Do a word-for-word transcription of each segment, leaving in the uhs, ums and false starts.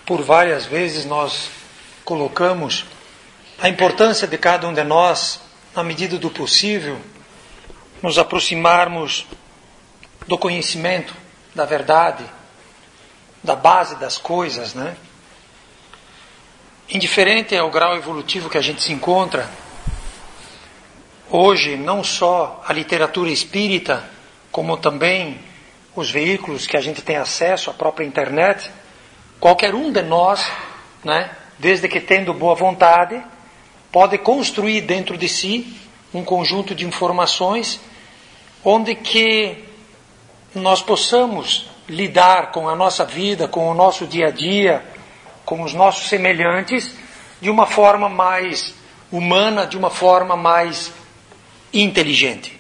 por várias vezes nós colocamos a importância de cada um de nós, na medida do possível, nos aproximarmos do conhecimento, da verdade, da base das coisas, né? Indiferente ao grau evolutivo que a gente se encontra, hoje não só a literatura espírita, como também os veículos que a gente tem acesso, a própria internet, qualquer um de nós, né, desde que tendo boa vontade, pode construir dentro de si um conjunto de informações onde que nós possamos lidar com a nossa vida, com o nosso dia a dia, com os nossos semelhantes, de uma forma mais humana, de uma forma mais inteligente.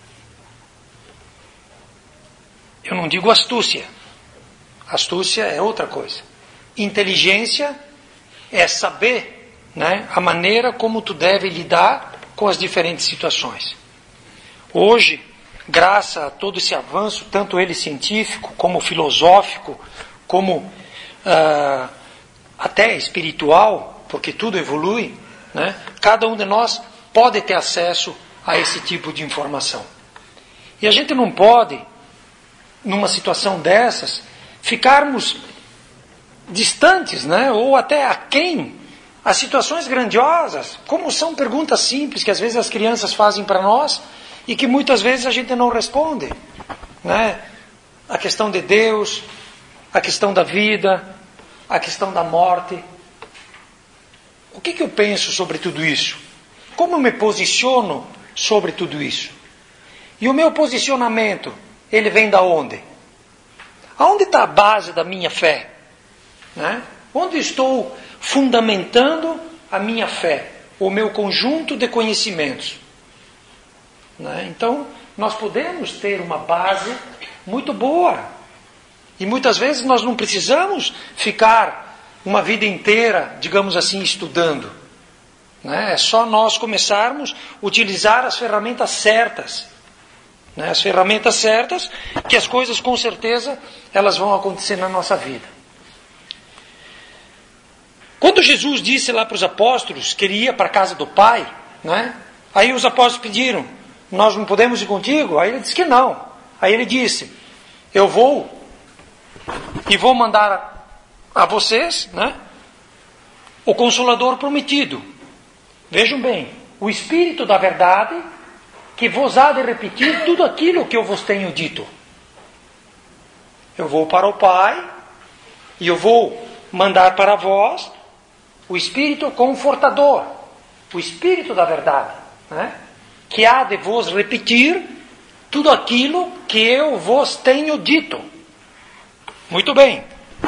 Eu não digo astúcia. Astúcia é outra coisa. Inteligência é saber, né, a maneira como tu deve lidar com as diferentes situações. Hoje, graças a todo esse avanço, tanto ele científico, como filosófico, como uh, até espiritual, porque tudo evolui, né, cada um de nós pode ter acesso a esse tipo de informação. E a gente não pode, numa situação dessas, ficarmos distantes, né, ou até aquém as situações grandiosas, como são perguntas simples que às vezes as crianças fazem para nós e que muitas vezes a gente não responde, né? A questão de Deus, a questão da vida, a questão da morte. O que que eu penso sobre tudo isso? Como eu me posiciono sobre tudo isso? E o meu posicionamento, ele vem da onde? Aonde está a base da minha fé? Né? Onde estou fundamentando a minha fé, o meu conjunto de conhecimentos? Né? Então, nós podemos ter uma base muito boa. E muitas vezes nós não precisamos ficar uma vida inteira, digamos assim, estudando. Né? É só nós começarmos a utilizar as ferramentas certas. Né? As ferramentas certas, que as coisas com certeza elas vão acontecer na nossa vida. Quando Jesus disse lá para os apóstolos que ele ia para a casa do Pai, né? Aí os apóstolos pediram, nós não podemos ir contigo? Aí ele disse que não. Aí ele disse, eu vou e vou mandar a vocês, né, o Consolador prometido. Vejam bem, o Espírito da verdade que vos há de repetir tudo aquilo que eu vos tenho dito. Eu vou para o Pai e eu vou mandar para vós o Espírito Confortador, o Espírito da verdade, né, que há de vos repetir tudo aquilo que eu vos tenho dito. Muito bem.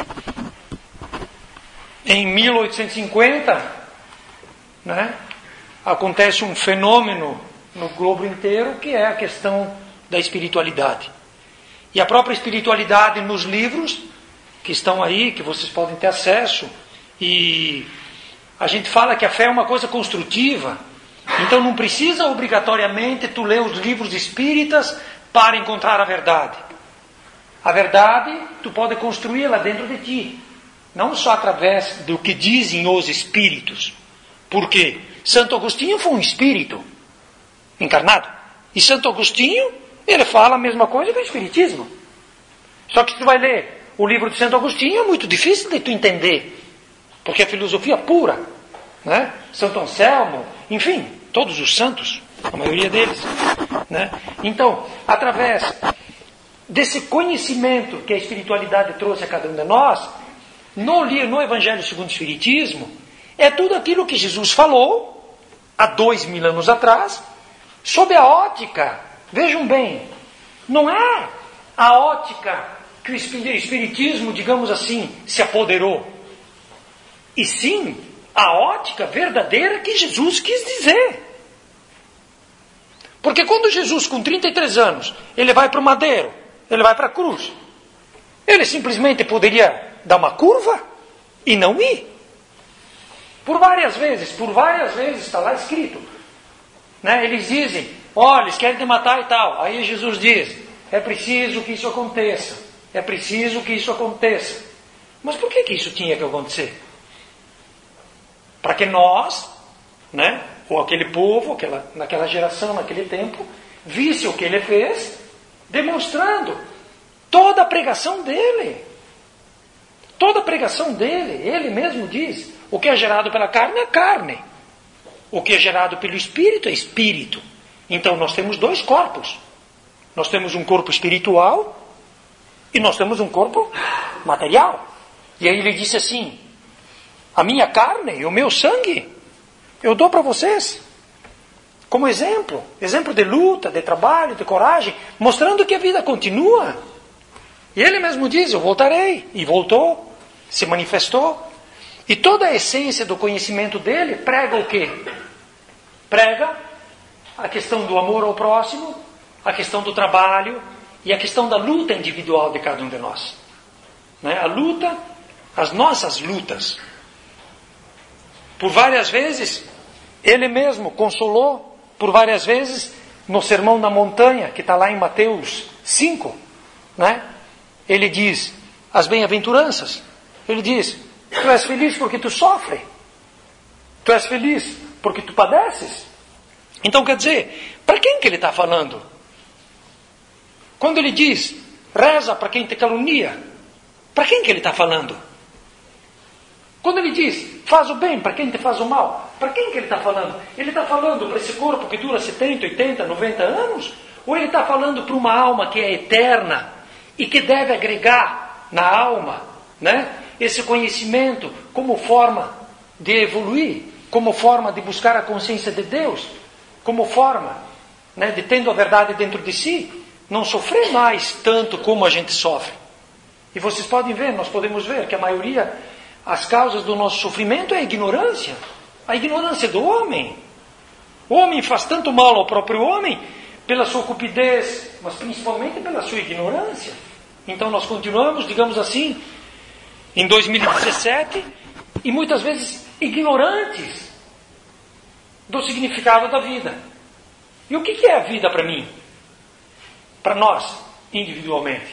Em mil oitocentos e cinquenta, né, acontece um fenômeno no globo inteiro que é a questão da espiritualidade. E a própria espiritualidade nos livros que estão aí, que vocês podem ter acesso, e a gente fala que a fé é uma coisa construtiva. Então não precisa obrigatoriamente tu ler os livros espíritas para encontrar a verdade. A verdade tu pode construí-la dentro de ti, não só através do que dizem os espíritos. Por quê? Santo Agostinho foi um espírito encarnado. E Santo Agostinho, ele fala a mesma coisa que o espiritismo. Só que tu vai ler o livro de Santo Agostinho, é muito difícil de tu entender, porque é filosofia pura, né? Santo Anselmo, enfim, todos os santos, a maioria deles, né? Então, através desse conhecimento que a espiritualidade trouxe a cada um de nós, no, no Evangelho segundo o Espiritismo, é tudo aquilo que Jesus falou há dois mil anos atrás, sob a ótica, vejam bem, não é a ótica que o Espiritismo, digamos assim, se apoderou, e sim a ótica verdadeira que Jesus quis dizer. Porque quando Jesus, com trinta e três anos, ele vai para o madeiro, ele vai para a cruz, ele simplesmente poderia dar uma curva e não ir. Por várias vezes, por várias vezes está lá escrito, né? Eles dizem, olha, eles querem te matar e tal. Aí Jesus diz, é preciso que isso aconteça, é preciso que isso aconteça. Mas por que que isso tinha que acontecer? Para que nós, né, ou aquele povo, aquela, naquela geração, naquele tempo, visse o que ele fez, demonstrando toda a pregação dele. Toda a pregação dele, ele mesmo diz, o que é gerado pela carne é carne. O que é gerado pelo Espírito é Espírito. Então nós temos dois corpos. Nós temos um corpo espiritual e nós temos um corpo material. E aí ele disse assim, a minha carne e o meu sangue, eu dou para vocês. Como exemplo. Exemplo de luta, de trabalho, de coragem. Mostrando que a vida continua. E ele mesmo diz, eu voltarei. E voltou. Se manifestou. E toda a essência do conhecimento dele prega o quê? Prega a questão do amor ao próximo, a questão do trabalho e a questão da luta individual de cada um de nós. Né? A luta, as nossas lutas. Por várias vezes, ele mesmo consolou, por várias vezes, no Sermão da Montanha, que está lá em Mateus cinco, né? Ele diz as bem-aventuranças. Ele diz, tu és feliz porque tu sofre. Tu és feliz porque tu padeces. Então quer dizer, para quem que ele está falando? Quando ele diz, reza para quem te calunia, para quem que ele está falando? Quando ele diz, faz o bem para quem te faz o mal, para quem que ele está falando? Ele está falando para esse corpo que dura setenta, oitenta, noventa anos? Ou ele está falando para uma alma que é eterna e que deve agregar na alma, né, esse conhecimento como forma de evoluir, como forma de buscar a consciência de Deus, como forma, né, de tendo a verdade dentro de si, não sofrer mais tanto como a gente sofre. E vocês podem ver, nós podemos ver que a maioria, as causas do nosso sofrimento é a ignorância. A ignorância do homem. O homem faz tanto mal ao próprio homem pela sua cupidez, mas principalmente pela sua ignorância. Então nós continuamos, digamos assim, em dois mil e dezessete, e muitas vezes ignorantes do significado da vida. E o que é a vida para mim? Para nós, individualmente?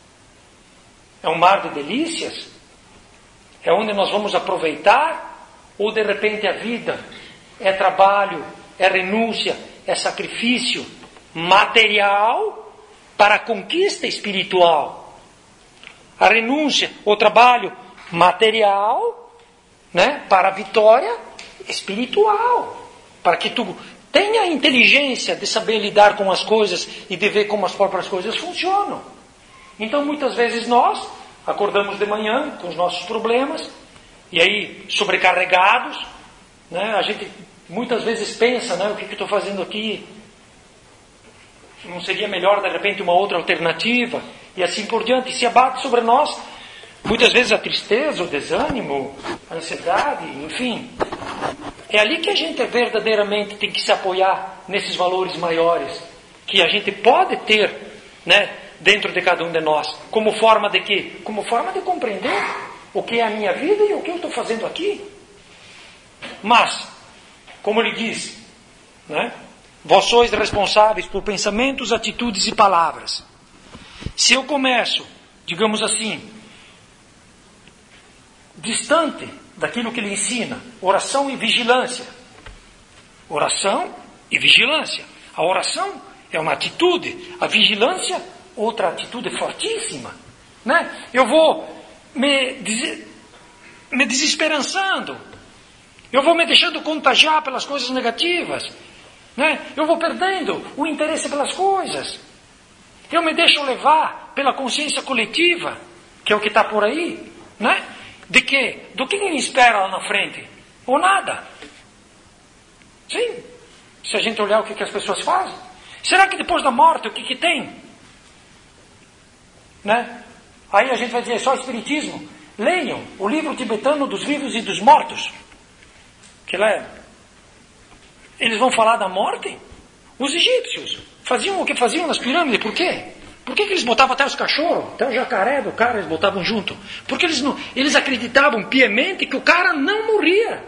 É um mar de delícias? É onde nós vamos aproveitar? Ou de repente a vida é trabalho, é renúncia, é sacrifício material para a conquista espiritual? A renúncia, o trabalho material, né, para a vitória espiritual. Para que tu tenha a inteligência de saber lidar com as coisas e de ver como as próprias coisas funcionam. Então muitas vezes nós acordamos de manhã com os nossos problemas, e aí sobrecarregados, né? A gente muitas vezes pensa, né, o que, que eu estou fazendo aqui? Não seria melhor de repente uma outra alternativa? E assim por diante, e se abate sobre nós, muitas vezes a tristeza, o desânimo, a ansiedade, enfim. É ali que a gente verdadeiramente tem que se apoiar nesses valores maiores, que a gente pode ter, né, dentro de cada um de nós, como forma de quê? Como forma de compreender o que é a minha vida e o que eu estou fazendo aqui. Mas, como ele diz, né, vós sois responsáveis por pensamentos, atitudes e palavras. Se eu começo, digamos assim, distante daquilo que ele ensina, oração e vigilância. Oração e vigilância. A oração é uma atitude, a vigilância, outra atitude fortíssima. Né? Eu vou me, des... me desesperançando, eu vou me deixando contagiar pelas coisas negativas, né? Eu vou perdendo o interesse pelas coisas, eu me deixo levar pela consciência coletiva, que é o que está por aí, né? De que? Do que me espera lá na frente? Ou nada. Sim. Se a gente olhar o que, que as pessoas fazem. Será que depois da morte o que, que tem? Né? Aí a gente vai dizer, só espiritismo. Leiam o livro tibetano dos vivos e dos mortos. Que lá é. Eles vão falar da morte? Os egípcios faziam o que faziam nas pirâmides. Por quê? Por que, que eles botavam até os cachorros, até o jacaré do cara, eles botavam junto? Porque eles, não, eles acreditavam piamente que o cara não morria.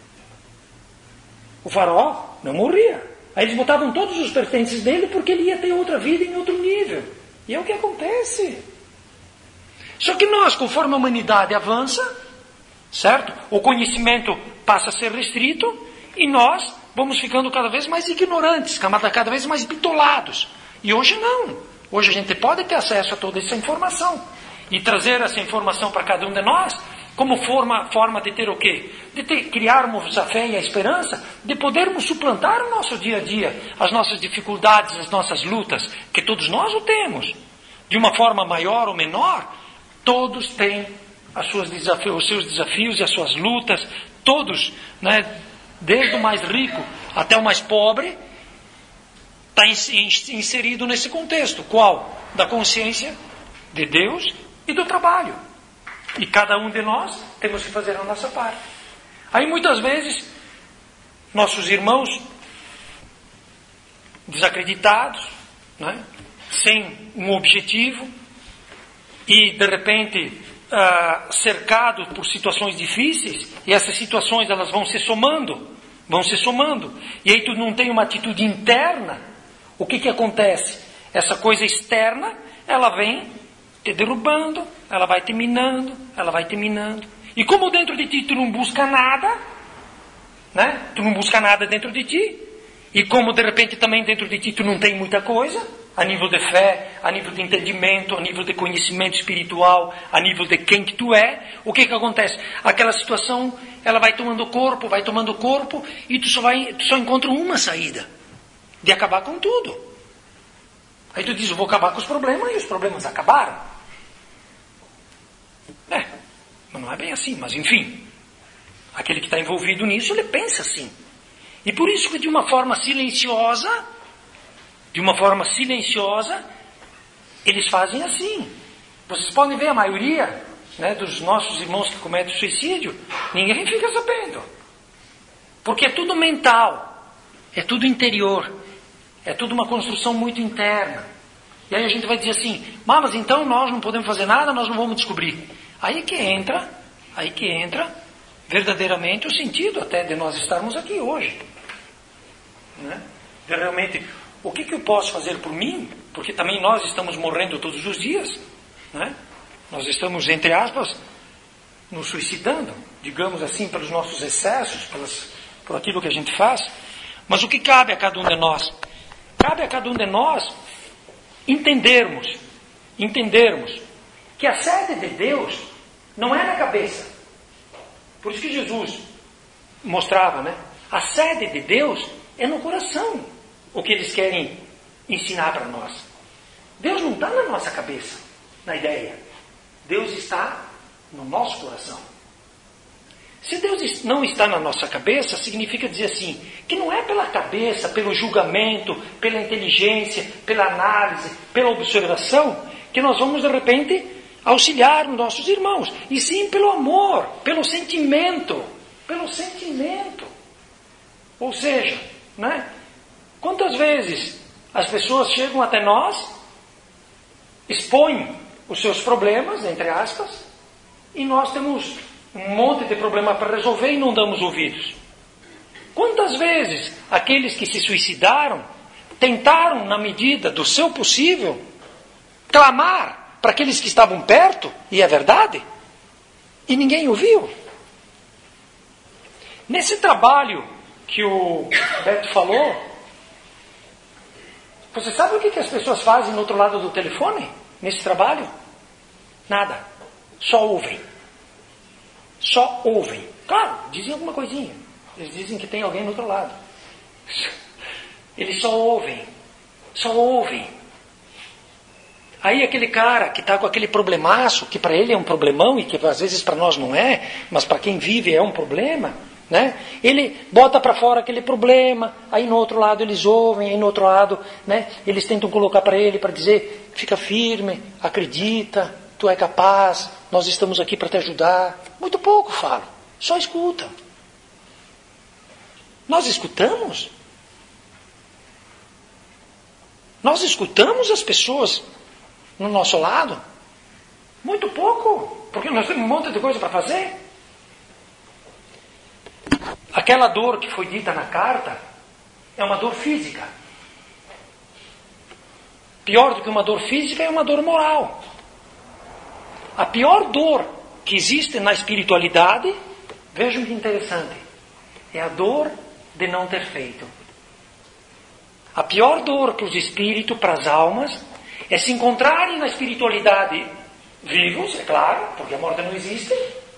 O faraó não morria. Aí eles botavam todos os pertences dele porque ele ia ter outra vida em outro nível. E é o que acontece. Só que nós, conforme a humanidade avança, certo? O conhecimento passa a ser restrito e nós vamos ficando cada vez mais ignorantes, cada vez mais bitolados. E hoje não. Hoje a gente pode ter acesso a toda essa informação e trazer essa informação para cada um de nós como forma, forma de ter o quê? De ter, criarmos a fé e a esperança, de podermos suplantar o nosso dia a dia, as nossas dificuldades, as nossas lutas, que todos nós o temos. De uma forma maior ou menor, todos têm as suas desafios, os seus desafios e as suas lutas, todos, né, desde o mais rico até o mais pobre, está inserido nesse contexto. Qual? Da consciência de Deus e do trabalho. E cada um de nós temos que fazer a nossa parte. Aí muitas vezes, nossos irmãos desacreditados, né, sem um objetivo, e de repente uh, cercados por situações difíceis, e essas situações elas vão se somando, vão se somando, e aí tu não tem uma atitude interna, o que que acontece? Essa coisa externa, ela vem te derrubando, ela vai te minando, ela vai te minando. E como dentro de ti tu não busca nada, né? Tu não busca nada dentro de ti, e como de repente também dentro de ti tu não tem muita coisa, a nível de fé, a nível de entendimento, a nível de conhecimento espiritual, a nível de quem que tu é, o que que acontece? Aquela situação, ela vai tomando corpo, vai tomando corpo, e tu só, vai, tu só encontra uma saída, de acabar com tudo. Aí tu diz, eu vou acabar com os problemas, e os problemas acabaram. É, mas não é bem assim, mas enfim, aquele que está envolvido nisso, ele pensa assim. E por isso que de uma forma silenciosa, de uma forma silenciosa, eles fazem assim. Vocês podem ver a maioria, né, dos nossos irmãos que cometem suicídio, ninguém fica sabendo. Porque é tudo mental, é tudo interior, é tudo uma construção muito interna. E aí a gente vai dizer assim, mas então nós não podemos fazer nada, nós não vamos descobrir. Aí que entra, aí que entra verdadeiramente o sentido até de nós estarmos aqui hoje. Né? De realmente, o que, que eu posso fazer por mim? Porque também nós estamos morrendo todos os dias. Né? Nós estamos, entre aspas, nos suicidando, digamos assim, pelos nossos excessos, pelas, por aquilo que a gente faz. Mas o que cabe a cada um de nós? Cabe a cada um de nós entendermos, entendermos que a sede de Deus não é na cabeça. Por isso que Jesus mostrava, né? A sede de Deus é no coração, o que eles querem ensinar para nós. Deus não está na nossa cabeça, na ideia. Deus está no nosso coração. Se Deus não está na nossa cabeça, significa dizer assim, que não é pela cabeça, pelo julgamento, pela inteligência, pela análise, pela observação, que nós vamos de repente auxiliar os nossos irmãos, e sim pelo amor, pelo sentimento, pelo sentimento. Ou seja, né? Quantas vezes as pessoas chegam até nós, expõem os seus problemas, entre aspas, e nós temos um monte de problema para resolver e não damos ouvidos. Quantas vezes aqueles que se suicidaram tentaram, na medida do seu possível, clamar para aqueles que estavam perto, e é verdade, e ninguém ouviu. Nesse trabalho que o Beto falou, você sabe o que as pessoas fazem no outro lado do telefone? Nesse trabalho? Nada. Só ouvem. Só ouvem. Claro, dizem alguma coisinha. Eles dizem que tem alguém no outro lado. Eles só ouvem. Só ouvem. Aí aquele cara que está com aquele problemaço, que para ele é um problemão e que às vezes para nós não é, mas para quem vive é um problema, né? Ele bota para fora aquele problema, aí no outro lado eles ouvem, aí no outro lado, né, eles tentam colocar para ele, para dizer, fica firme, acredita, tu é capaz, nós estamos aqui para te ajudar. Muito pouco falam, só escutam. Nós escutamos? Nós escutamos as pessoas no nosso lado? Muito pouco, porque nós temos um monte de coisa para fazer. Aquela dor que foi dita na carta é uma dor física. Pior do que uma dor física é uma dor moral. a pior dor que existe na espiritualidade, vejam que interessante, é a dor de não ter feito. A pior dor para os espíritos, para as almas, é se encontrarem na espiritualidade vivos, é claro, porque a morte não existe,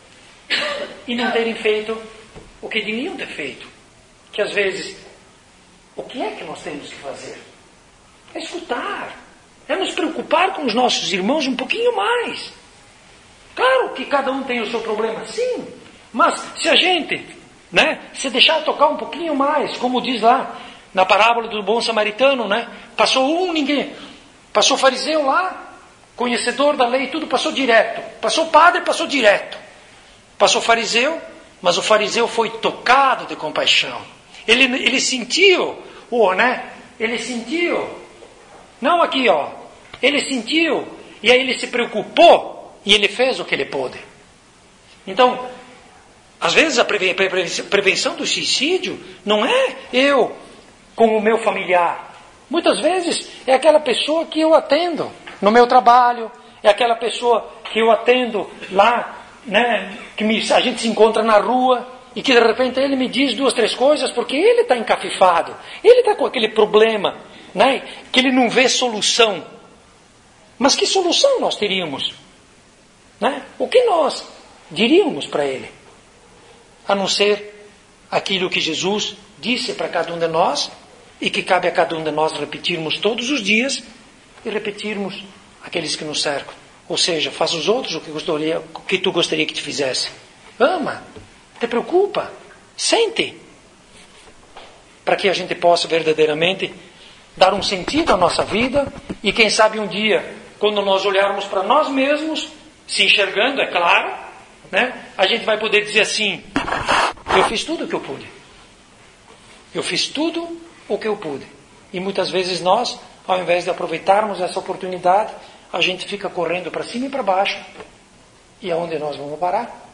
e não terem feito o que deviam ter feito. Que às vezes, o que é que nós temos que fazer? É escutar, é nos preocupar com os nossos irmãos um pouquinho mais. Claro que cada um tem o seu problema, sim, mas se a gente, né, se deixar tocar um pouquinho mais, como diz lá na parábola do bom samaritano, né, passou um, ninguém, passou fariseu lá, conhecedor da lei, tudo passou direto, passou padre, passou direto, passou fariseu, mas o fariseu foi tocado de compaixão, ele, ele sentiu, oh, né, ele sentiu, não aqui, ó, ele sentiu, e aí ele se preocupou, e ele fez o que ele pôde. Então, às vezes a prevenção do suicídio não é eu com o meu familiar. Muitas vezes é aquela pessoa que eu atendo no meu trabalho, é aquela pessoa que eu atendo lá, né, que me, a gente se encontra na rua e que de repente ele me diz duas, três coisas porque ele está encafifado, ele está com aquele problema, né, que ele não vê solução. Mas que solução nós teríamos? Né? O que nós diríamos para ele? A não ser aquilo que Jesus disse para cada um de nós e que cabe a cada um de nós repetirmos todos os dias e repetirmos aqueles que nos cercam. Ou seja, faz os outros o que, gostaria, o que tu gostaria que te fizesse. Ama, te preocupa, sente. Para que a gente possa verdadeiramente dar um sentido à nossa vida e quem sabe um dia, quando nós olharmos para nós mesmos, se enxergando, é claro, né, a gente vai poder dizer assim, eu fiz tudo o que eu pude. Eu fiz tudo o que eu pude. E muitas vezes nós, ao invés de aproveitarmos essa oportunidade, a gente fica correndo para cima e para baixo. E aonde nós vamos parar?